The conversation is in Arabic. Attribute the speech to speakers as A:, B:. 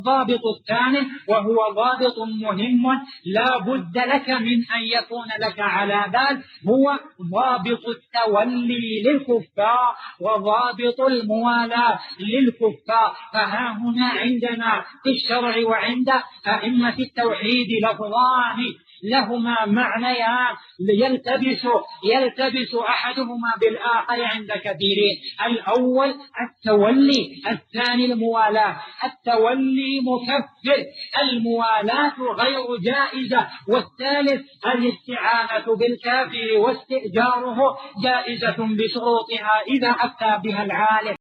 A: الضابط الثاني وهو ضابط مهم لا بد لك من أن يكون لك على بال، هو ضابط التولي للكفار وضابط الموالاة للكفار. فها هنا عندنا في الشرع وعند أئمة التوحيد لفظان لهما معنيان يلتبس أحدهما بالآخر عند كثيرين. الأول التولي، الثاني الموالاة. التولي مكفر، الموالاة غير جائزة. والثالث الاستعانة بالكافر واستئجاره جائزة بشروطها إذا أفتى بها العالم.